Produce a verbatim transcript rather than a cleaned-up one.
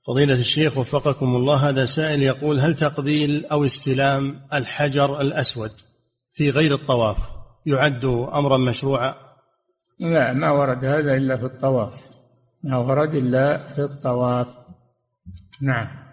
فضيلة الشيخ وفقكم الله، هذا سائل يقول: هل تقبيل أو استلام الحجر الأسود في غير الطواف يعد أمرا مشروعا؟ لا، ما ورد هذا إلا في الطواف، ما ورد إلا في الطواف. نعم.